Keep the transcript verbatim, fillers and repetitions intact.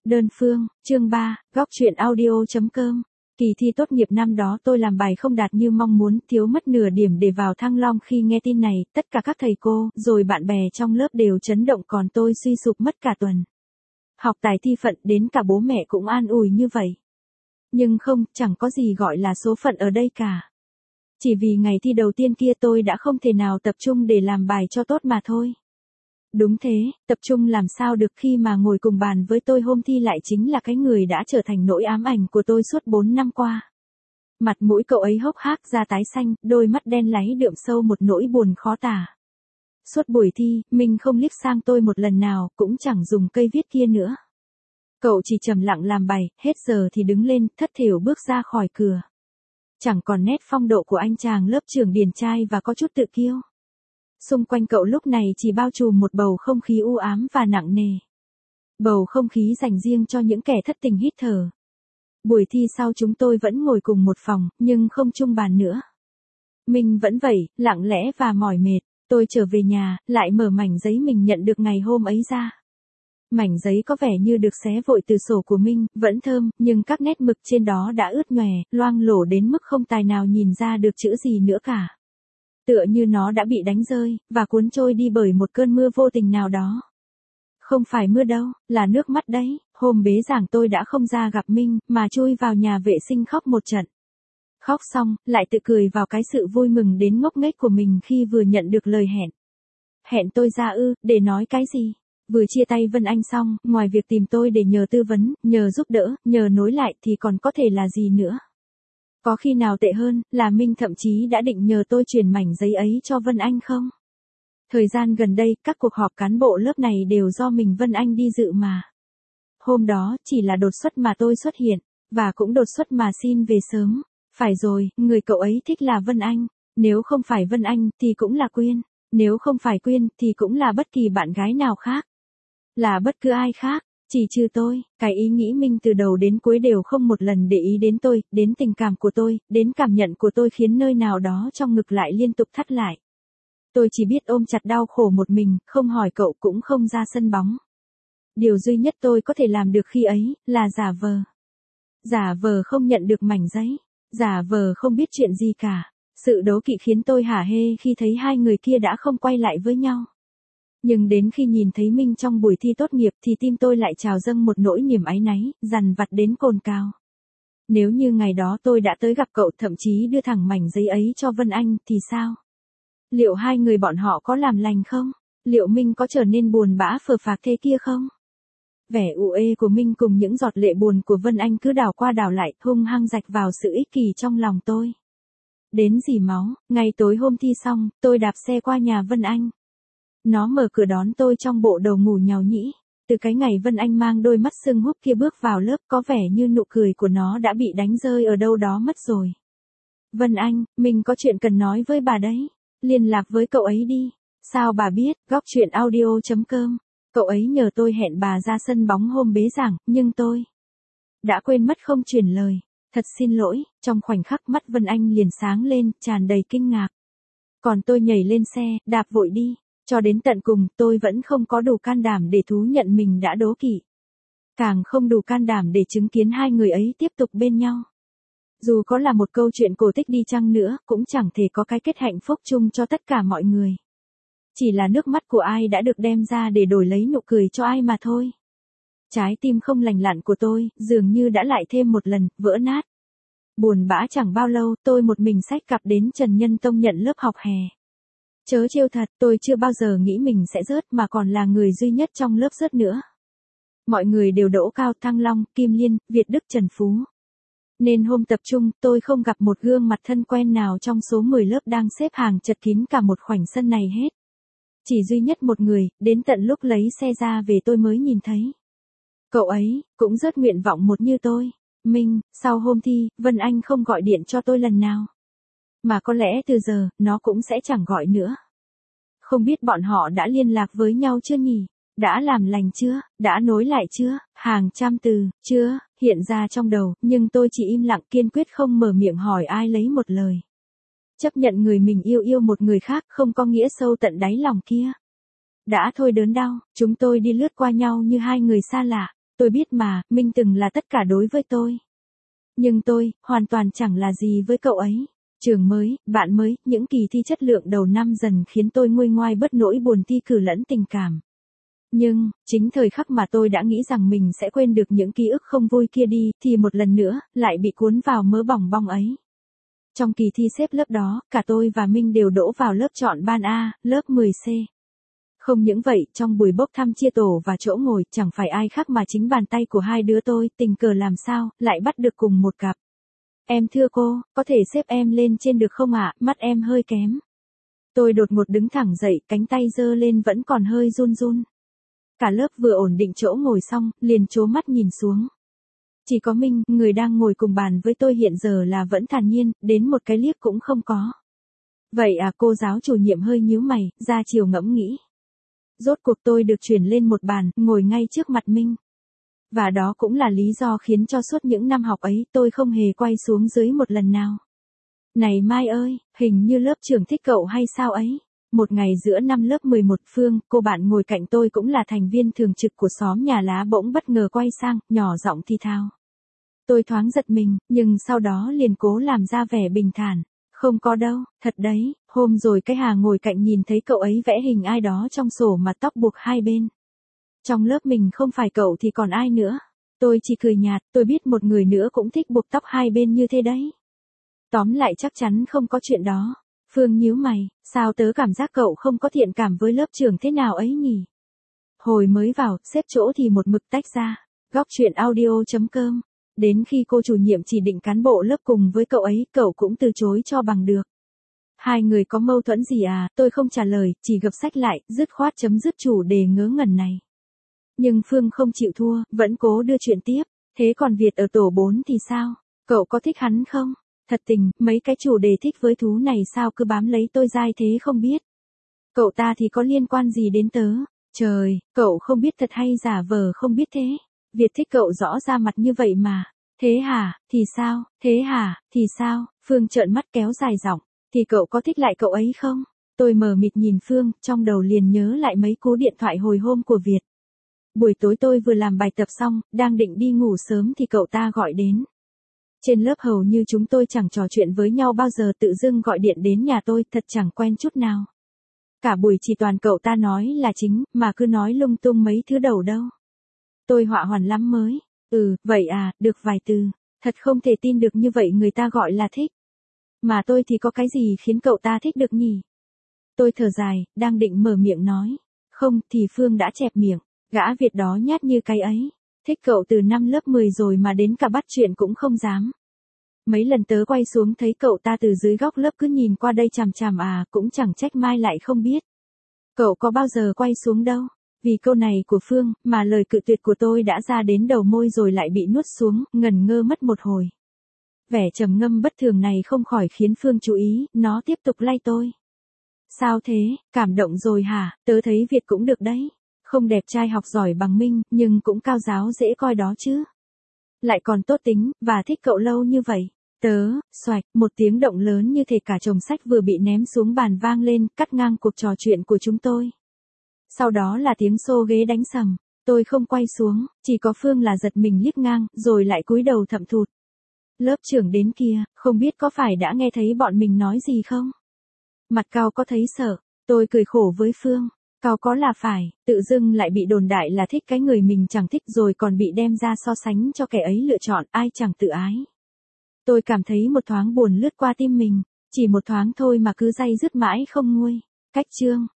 Đơn phương, chương ba, góc truyện audio.com. Kỳ thi tốt nghiệp năm đó tôi làm bài không đạt như mong muốn, thiếu mất nửa điểm để vào Thăng Long. Khi nghe tin này, tất cả các thầy cô, rồi bạn bè trong lớp đều chấn động, còn tôi suy sụp mất cả tuần. Học tài thi phận, đến cả bố mẹ cũng an ủi như vậy. Nhưng không, chẳng có gì gọi là số phận ở đây cả. Chỉ vì ngày thi đầu tiên kia tôi đã không thể nào tập trung để làm bài cho tốt mà thôi. Đúng thế, tập trung làm sao được khi mà ngồi cùng bàn với tôi hôm thi lại chính là cái người đã trở thành nỗi ám ảnh của tôi suốt bốn năm qua. Mặt mũi cậu ấy hốc hác, da tái xanh, đôi mắt đen láy đượm sâu một nỗi buồn khó tả. Suốt buổi thi, mình không liếc sang tôi một lần nào, cũng chẳng dùng cây viết kia nữa. Cậu chỉ trầm lặng làm bài, hết giờ thì đứng lên, thất thểu bước ra khỏi cửa. Chẳng còn nét phong độ của anh chàng lớp trưởng điển trai và có chút tự kiêu. Xung quanh cậu lúc này chỉ bao trùm một bầu không khí u ám và nặng nề. Bầu không khí dành riêng cho những kẻ thất tình hít thở. Buổi thi sau chúng tôi vẫn ngồi cùng một phòng, nhưng không chung bàn nữa. Mình vẫn vậy, lặng lẽ và mỏi mệt. Tôi trở về nhà, lại mở mảnh giấy mình nhận được ngày hôm ấy ra. Mảnh giấy có vẻ như được xé vội từ sổ của mình, vẫn thơm, nhưng các nét mực trên đó đã ướt nhòe, loang lổ đến mức không tài nào nhìn ra được chữ gì nữa cả. Tựa như nó đã bị đánh rơi, và cuốn trôi đi bởi một cơn mưa vô tình nào đó. Không phải mưa đâu, là nước mắt đấy. Hôm bế giảng tôi đã không ra gặp Minh, mà chui vào nhà vệ sinh khóc một trận. Khóc xong, lại tự cười vào cái sự vui mừng đến ngốc nghếch của mình khi vừa nhận được lời hẹn. Hẹn tôi ra ư, để nói cái gì? Vừa chia tay Vân Anh xong, ngoài việc tìm tôi để nhờ tư vấn, nhờ giúp đỡ, nhờ nối lại thì còn có thể là gì nữa? Có khi nào tệ hơn, là Minh thậm chí đã định nhờ tôi chuyển mảnh giấy ấy cho Vân Anh không? Thời gian gần đây, các cuộc họp cán bộ lớp này đều do mình Vân Anh đi dự mà. Hôm đó, chỉ là đột xuất mà tôi xuất hiện, và cũng đột xuất mà xin về sớm. Phải rồi, người cậu ấy thích là Vân Anh. Nếu không phải Vân Anh, thì cũng là Quyên. Nếu không phải Quyên, thì cũng là bất kỳ bạn gái nào khác. Là bất cứ ai khác. Chỉ trừ tôi, cái ý nghĩ Minh từ đầu đến cuối đều không một lần để ý đến tôi, đến tình cảm của tôi, đến cảm nhận của tôi khiến nơi nào đó trong ngực lại liên tục thắt lại. Tôi chỉ biết ôm chặt đau khổ một mình, không hỏi cậu cũng không ra sân bóng. Điều duy nhất tôi có thể làm được khi ấy, là giả vờ. Giả vờ không nhận được mảnh giấy. Giả vờ không biết chuyện gì cả. Sự đố kỵ khiến tôi hả hê khi thấy hai người kia đã không quay lại với nhau. Nhưng đến khi nhìn thấy Minh trong buổi thi tốt nghiệp thì tim tôi lại trào dâng một nỗi niềm áy náy, dằn vặt đến cồn cào. Nếu như ngày đó tôi đã tới gặp cậu, thậm chí đưa thẳng mảnh giấy ấy cho Vân Anh, thì sao? Liệu hai người bọn họ có làm lành không? Liệu Minh có trở nên buồn bã phờ phạc thế kia không? Vẻ u ê của Minh cùng những giọt lệ buồn của Vân Anh cứ đảo qua đảo lại, hung hăng rạch vào sự ích kỷ trong lòng tôi. Đến rỉ máu, ngày tối hôm thi xong, tôi đạp xe qua nhà Vân Anh. Nó mở cửa đón tôi trong bộ đồ ngủ nhàu nhĩ. Từ cái ngày Vân Anh mang đôi mắt sưng húp kia bước vào lớp, có vẻ như nụ cười của nó đã bị đánh rơi ở đâu đó mất rồi. Vân Anh, mình có chuyện cần nói với bà đấy. Liên lạc với cậu ấy đi. Sao bà biết? Góc truyện audio.com. Cậu ấy nhờ tôi hẹn bà ra sân bóng hôm bế giảng, nhưng tôi đã quên mất không truyền lời. Thật xin lỗi. Trong khoảnh khắc mắt Vân Anh liền sáng lên, tràn đầy kinh ngạc. Còn tôi nhảy lên xe, đạp vội đi. Cho đến tận cùng, tôi vẫn không có đủ can đảm để thú nhận mình đã đố kỵ. Càng không đủ can đảm để chứng kiến hai người ấy tiếp tục bên nhau. Dù có là một câu chuyện cổ tích đi chăng nữa, cũng chẳng thể có cái kết hạnh phúc chung cho tất cả mọi người. Chỉ là nước mắt của ai đã được đem ra để đổi lấy nụ cười cho ai mà thôi. Trái tim không lành lặn của tôi, dường như đã lại thêm một lần, vỡ nát. Buồn bã chẳng bao lâu, tôi một mình xách cặp đến Trần Nhân Tông nhận lớp học hè. Chớ trêu thật, tôi chưa bao giờ nghĩ mình sẽ rớt mà còn là người duy nhất trong lớp rớt nữa. Mọi người đều đỗ cao, Thăng Long, Kim Liên, Việt Đức, Trần Phú. Nên hôm tập trung, tôi không gặp một gương mặt thân quen nào trong số mười lớp đang xếp hàng chật kín cả một khoảnh sân này hết. Chỉ duy nhất một người, đến tận lúc lấy xe ra về tôi mới nhìn thấy. Cậu ấy, cũng rất nguyện vọng một như tôi. Minh, sau hôm thi, Vân Anh không gọi điện cho tôi lần nào. Mà có lẽ từ giờ, nó cũng sẽ chẳng gọi nữa. Không biết bọn họ đã liên lạc với nhau chưa nhỉ? Đã làm lành chưa? Đã nối lại chưa? Hàng trăm từ, chưa, hiện ra trong đầu, nhưng tôi chỉ im lặng kiên quyết không mở miệng hỏi ai lấy một lời. Chấp nhận người mình yêu yêu một người khác không có nghĩa sâu tận đáy lòng kia. Đã thôi đớn đau, chúng tôi đi lướt qua nhau như hai người xa lạ. Tôi biết mà, Minh từng là tất cả đối với tôi. Nhưng tôi, hoàn toàn chẳng là gì với cậu ấy. Trường mới, bạn mới, những kỳ thi chất lượng đầu năm dần khiến tôi nguôi ngoai bớt nỗi buồn thi cử lẫn tình cảm. Nhưng, chính thời khắc mà tôi đã nghĩ rằng mình sẽ quên được những ký ức không vui kia đi, thì một lần nữa, lại bị cuốn vào mớ bòng bong ấy. Trong kỳ thi xếp lớp đó, cả tôi và Minh đều đỗ vào lớp chọn ban A, lớp mười C. Không những vậy, trong buổi bốc thăm chia tổ và chỗ ngồi, chẳng phải ai khác mà chính bàn tay của hai đứa tôi, tình cờ làm sao, lại bắt được cùng một cặp. Em thưa cô, có thể xếp em lên trên được không ạ, mắt em hơi kém. Tôi đột ngột đứng thẳng dậy, cánh tay giơ lên vẫn còn hơi run run. Cả lớp vừa ổn định chỗ ngồi xong, liền trố mắt nhìn xuống. Chỉ có Minh, người đang ngồi cùng bàn với tôi hiện giờ là vẫn thản nhiên, đến một cái liếc cũng không có. Vậy à, cô giáo chủ nhiệm hơi nhíu mày, ra chiều ngẫm nghĩ. Rốt cuộc tôi được chuyển lên một bàn, ngồi ngay trước mặt Minh. Và đó cũng là lý do khiến cho suốt những năm học ấy tôi không hề quay xuống dưới một lần nào. Này Mai ơi, hình như lớp trưởng thích cậu hay sao ấy? Một ngày giữa năm lớp mười một, Phương, cô bạn ngồi cạnh tôi cũng là thành viên thường trực của xóm nhà lá bỗng bất ngờ quay sang, nhỏ giọng thì thào. Tôi thoáng giật mình, nhưng sau đó liền cố làm ra vẻ bình thản. Không có đâu, thật đấy, hôm rồi cái Hà ngồi cạnh nhìn thấy cậu ấy vẽ hình ai đó trong sổ mà tóc buộc hai bên. Trong lớp mình không phải cậu thì còn ai nữa. Tôi chỉ cười nhạt, tôi biết một người nữa cũng thích buộc tóc hai bên như thế đấy. Tóm lại chắc chắn không có chuyện đó. Phương nhíu mày, sao tớ cảm giác cậu không có thiện cảm với lớp trưởng thế nào ấy nhỉ? Hồi mới vào, xếp chỗ thì một mực tách ra. Góc chuyện audio chấm com. Đến khi cô chủ nhiệm chỉ định cán bộ lớp cùng với cậu ấy, cậu cũng từ chối cho bằng được. Hai người có mâu thuẫn gì à, tôi không trả lời, chỉ gập sách lại, dứt khoát chấm dứt chủ đề ngớ ngẩn này. Nhưng Phương không chịu thua, vẫn cố đưa chuyện tiếp. Thế còn Việt ở tổ bốn thì sao? Cậu có thích hắn không? Thật tình, mấy cái chủ đề thích với thú này sao cứ bám lấy tôi dai thế không biết. Cậu ta thì có liên quan gì đến tớ? Trời, cậu không biết thật hay giả vờ không biết thế. Việt thích cậu rõ ra mặt như vậy mà. Thế hả, thì sao, thế hả, thì sao? Phương trợn mắt kéo dài giọng. Thì cậu có thích lại cậu ấy không? Tôi mờ mịt nhìn Phương, trong đầu liền nhớ lại mấy cú điện thoại hồi hôm của Việt. Buổi tối tôi vừa làm bài tập xong, đang định đi ngủ sớm thì cậu ta gọi đến. Trên lớp hầu như chúng tôi chẳng trò chuyện với nhau bao giờ, tự dưng gọi điện đến nhà tôi, thật chẳng quen chút nào. Cả buổi chỉ toàn cậu ta nói là chính, mà cứ nói lung tung mấy thứ đầu đâu. Tôi họa hoàn lắm mới. Ừ, vậy à, được vài từ. Thật không thể tin được như vậy người ta gọi là thích. Mà tôi thì có cái gì khiến cậu ta thích được nhỉ? Tôi thở dài, đang định mở miệng nói. Không, thì Phương đã chẹp miệng. Gã Việt đó nhát như cái ấy. Thích cậu từ năm lớp mười rồi mà đến cả bắt chuyện cũng không dám. Mấy lần tớ quay xuống thấy cậu ta từ dưới góc lớp cứ nhìn qua đây chằm chằm à, cũng chẳng trách Mai lại không biết. Cậu có bao giờ quay xuống đâu. Vì câu này của Phương, mà lời cự tuyệt của tôi đã ra đến đầu môi rồi lại bị nuốt xuống, ngần ngơ mất một hồi. Vẻ trầm ngâm bất thường này không khỏi khiến Phương chú ý, nó tiếp tục lay tôi. Sao thế, cảm động rồi hả, tớ thấy Việt cũng được đấy. Không đẹp trai học giỏi bằng Minh, nhưng cũng cao giáo dễ coi đó chứ. Lại còn tốt tính, và thích cậu lâu như vậy. Tớ, xoạch, một tiếng động lớn như thể cả chồng sách vừa bị ném xuống bàn vang lên, cắt ngang cuộc trò chuyện của chúng tôi. Sau đó là tiếng xô ghế đánh sầm. Tôi không quay xuống, chỉ có Phương là giật mình liếc ngang, rồi lại cúi đầu thậm thụt. Lớp trưởng đến kia, không biết có phải đã nghe thấy bọn mình nói gì không? Mặt Cao có thấy sợ, tôi cười khổ với Phương. Cao có là phải, tự dưng lại bị đồn đại là thích cái người mình chẳng thích rồi còn bị đem ra so sánh cho kẻ ấy lựa chọn, ai chẳng tự ái. Tôi cảm thấy một thoáng buồn lướt qua tim mình, chỉ một thoáng thôi mà cứ day dứt mãi không nguôi. Cách chương